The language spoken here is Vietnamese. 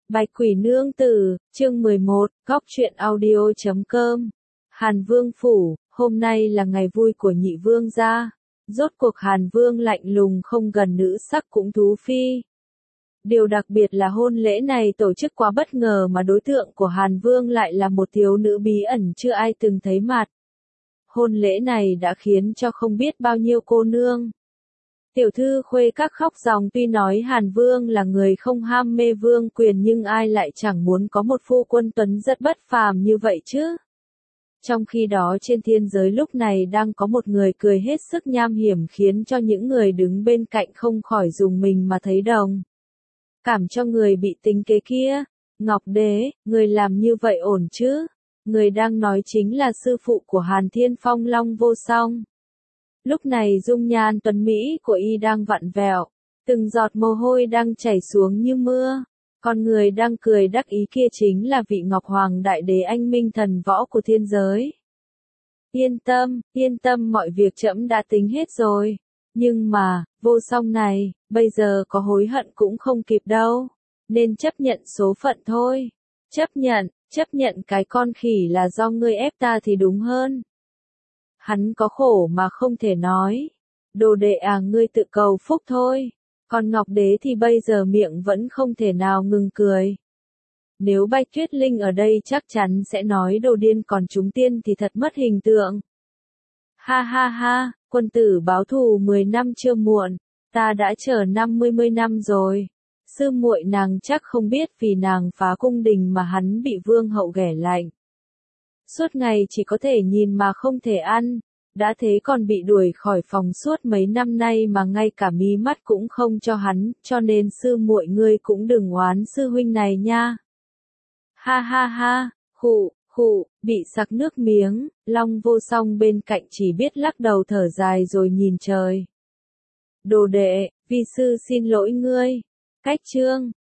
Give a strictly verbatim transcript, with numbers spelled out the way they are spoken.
Bạch Quỷ Nương Tử, chương mười một, góc truyện audio chấm com. Hàn Vương Phủ, hôm nay là ngày vui của nhị vương gia. Rốt cuộc Hàn Vương lạnh lùng không gần nữ sắc cũng thú phi. Điều đặc biệt là hôn lễ này tổ chức quá bất ngờ mà đối tượng của Hàn Vương lại là một thiếu nữ bí ẩn chưa ai từng thấy mặt. Hôn lễ này đã khiến cho không biết bao nhiêu cô nương. Tiểu thư khuê các khóc ròng, tuy nói Hàn Vương là người không ham mê vương quyền nhưng ai lại chẳng muốn có một phu quân tuấn rất bất phàm như vậy chứ. Trong khi đó trên thiên giới lúc này đang có một người cười hết sức nham hiểm khiến cho những người đứng bên cạnh không khỏi rùng mình mà thấy đồng cảm cho người bị tính kế kia. Ngọc Đế, người làm như vậy ổn chứ? Người đang nói chính là sư phụ của Hàn Thiên Phong Long Vô Song. Lúc này dung nhan tuấn Mỹ của y đang vặn vẹo, từng giọt mồ hôi đang chảy xuống như mưa. Con người đang cười đắc ý kia chính là vị Ngọc Hoàng Đại Đế anh minh thần võ của thiên giới. Yên tâm, yên tâm, mọi việc trẫm đã tính hết rồi. Nhưng mà, Vô Song này, bây giờ có hối hận cũng không kịp đâu. Nên chấp nhận số phận thôi. Chấp nhận, chấp nhận cái con khỉ là do ngươi ép ta thì đúng hơn. Hắn có khổ mà không thể nói. Đồ đệ à, ngươi tự cầu phúc thôi. Còn Ngọc Đế thì bây giờ miệng vẫn không thể nào ngừng cười. Nếu Bạch Tuyết Linh ở đây chắc chắn sẽ nói đồ điên, còn chúng tiên thì thật mất hình tượng. Ha ha ha, quân tử báo thù mười năm chưa muộn, ta đã chờ năm mươi mươi năm rồi. Sư muội nàng chắc không biết vì nàng phá cung đình mà hắn bị vương hậu ghẻ lạnh. Suốt ngày chỉ có thể nhìn mà không thể ăn, đã thế còn bị đuổi khỏi phòng suốt mấy năm nay mà ngay cả mí mắt cũng không cho hắn, cho nên sư muội ngươi cũng đừng oán sư huynh này nha. Ha ha ha, khụ, khụ, bị sặc nước miếng, Long Vô Song bên cạnh chỉ biết lắc đầu thở dài rồi nhìn trời. Đồ đệ, vi sư xin lỗi ngươi. Cách chương,